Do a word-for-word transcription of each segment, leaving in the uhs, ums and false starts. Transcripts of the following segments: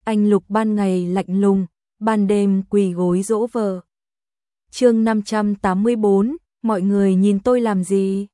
anh Lục ban ngày lạnh lùng, ban đêm quỳ gối dỗ vợ. Chương năm trăm tám mươi bốn, mọi người nhìn tôi làm gì?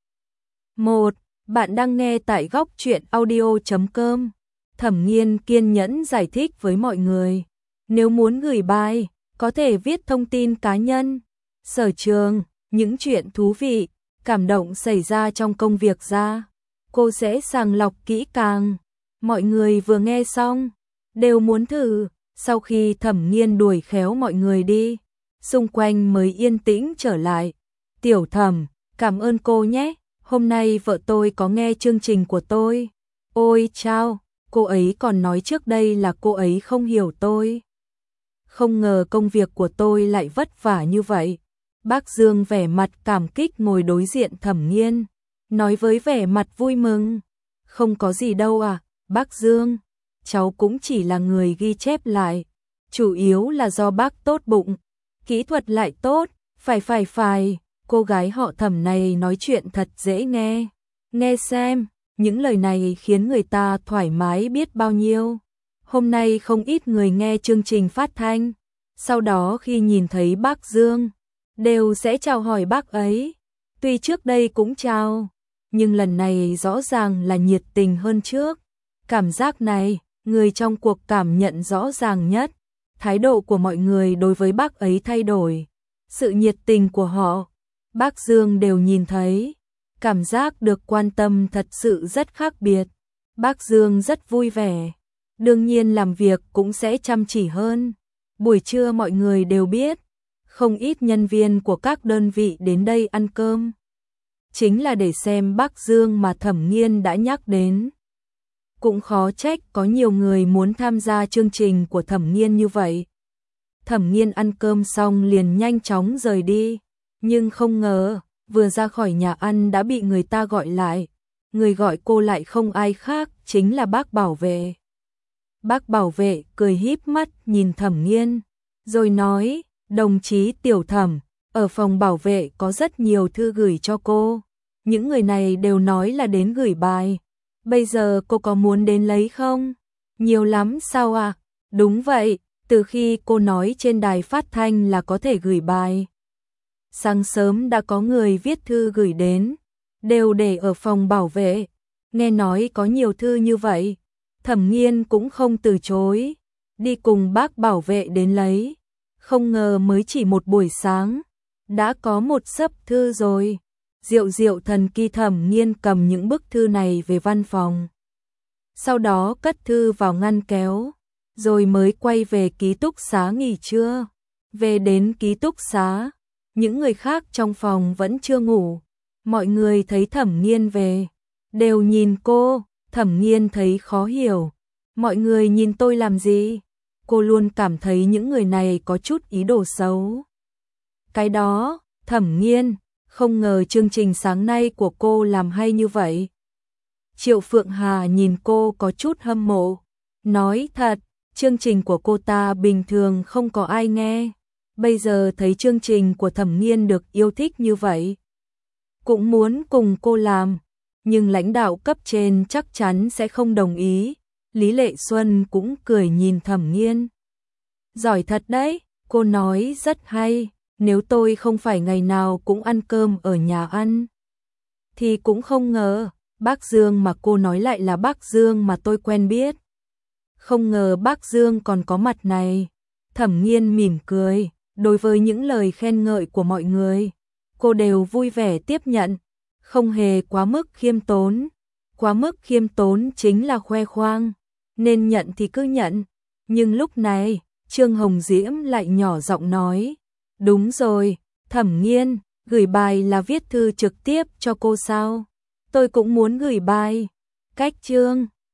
một. Bạn đang nghe tại góc truyện audio chấm com. Thẩm Nghiên kiên nhẫn giải thích với mọi người. Nếu muốn gửi bài, có thể viết thông tin cá nhân, sở trường, những chuyện thú vị, cảm động xảy ra trong công việc ra. Cô sẽ sàng lọc kỹ càng. Mọi người vừa nghe xong, đều muốn thử. Sau khi Thẩm Nghiên đuổi khéo mọi người đi, xung quanh mới yên tĩnh trở lại. Tiểu Thẩm, cảm ơn cô nhé. Hôm nay vợ tôi có nghe chương trình của tôi. Ôi chao, cô ấy còn nói trước đây là cô ấy không hiểu tôi. Không ngờ công việc của tôi lại vất vả như vậy. Bác Dương vẻ mặt cảm kích ngồi đối diện Thẩm Nghiên, nói với vẻ mặt vui mừng. Không có gì đâu à, bác Dương, cháu cũng chỉ là người ghi chép lại. Chủ yếu là do bác tốt bụng, kỹ thuật lại tốt, phải phải phải. Cô gái họ Thẩm này nói chuyện thật dễ nghe. Nghe xem, những lời này khiến người ta thoải mái biết bao nhiêu. Hôm nay không ít người nghe chương trình phát thanh, sau đó khi nhìn thấy bác Dương, đều sẽ chào hỏi bác ấy. Tuy trước đây cũng chào, nhưng lần này rõ ràng là nhiệt tình hơn trước. Cảm giác này, người trong cuộc cảm nhận rõ ràng nhất. Thái độ của mọi người đối với bác ấy thay đổi. Sự nhiệt tình của họ, bác Dương đều nhìn thấy. Cảm giác được quan tâm thật sự rất khác biệt. Bác Dương rất vui vẻ. Đương nhiên làm việc cũng sẽ chăm chỉ hơn. Buổi trưa mọi người đều biết, không ít nhân viên của các đơn vị đến đây ăn cơm. Chính là để xem bác Dương mà Thẩm Nghiên đã nhắc đến. Cũng khó trách có nhiều người muốn tham gia chương trình của Thẩm Nghiên như vậy. Thẩm Nghiên ăn cơm xong liền nhanh chóng rời đi. Nhưng không ngờ, vừa ra khỏi nhà ăn đã bị người ta gọi lại. Người gọi cô lại không ai khác, chính là bác bảo vệ. Bác bảo vệ cười híp mắt nhìn Thẩm Nghiên, rồi nói, đồng chí Tiểu Thẩm, ở phòng bảo vệ có rất nhiều thư gửi cho cô. Những người này đều nói là đến gửi bài. Bây giờ cô có muốn đến lấy không? Nhiều lắm sao à? Đúng vậy, từ khi cô nói trên đài phát thanh là có thể gửi bài. Sáng sớm đã có người viết thư gửi đến, đều để ở phòng bảo vệ. Nghe nói có nhiều thư như vậy, Thẩm Nghiên cũng không từ chối, đi cùng bác bảo vệ đến lấy. Không ngờ mới chỉ một buổi sáng, đã có một xấp thư rồi. Diệu diệu thần kỳ. Thẩm Nghiên cầm những bức thư này về văn phòng. Sau đó cất thư vào ngăn kéo, rồi mới quay về ký túc xá nghỉ trưa. Về đến ký túc xá, những người khác trong phòng vẫn chưa ngủ. Mọi người thấy Thẩm Nghiên về, đều nhìn cô. Thẩm Nghiên thấy khó hiểu. Mọi người nhìn tôi làm gì? Cô luôn cảm thấy những người này có chút ý đồ xấu. Cái đó, Thẩm Nghiên, không ngờ chương trình sáng nay của cô làm hay như vậy. Triệu Phượng Hà nhìn cô có chút hâm mộ. Nói thật, chương trình của cô ta bình thường không có ai nghe. Bây giờ thấy chương trình của Thẩm Nghiên được yêu thích như vậy, cũng muốn cùng cô làm. Nhưng lãnh đạo cấp trên chắc chắn sẽ không đồng ý. Lý Lệ Xuân cũng cười nhìn Thẩm Nghiên. Giỏi thật đấy, cô nói rất hay. Nếu tôi không phải ngày nào cũng ăn cơm ở nhà ăn, thì cũng không ngờ, bác Dương mà cô nói lại là bác Dương mà tôi quen biết. Không ngờ bác Dương còn có mặt này. Thẩm Nghiên mỉm cười, đối với những lời khen ngợi của mọi người, cô đều vui vẻ tiếp nhận, không hề quá mức khiêm tốn. Quá mức khiêm tốn chính là khoe khoang, nên nhận thì cứ nhận. Nhưng lúc này, Trương Hồng Diễm lại nhỏ giọng nói, đúng rồi, Thẩm Nghiên, gửi bài là viết thư trực tiếp cho cô sao? Tôi cũng muốn gửi bài. Cách Trương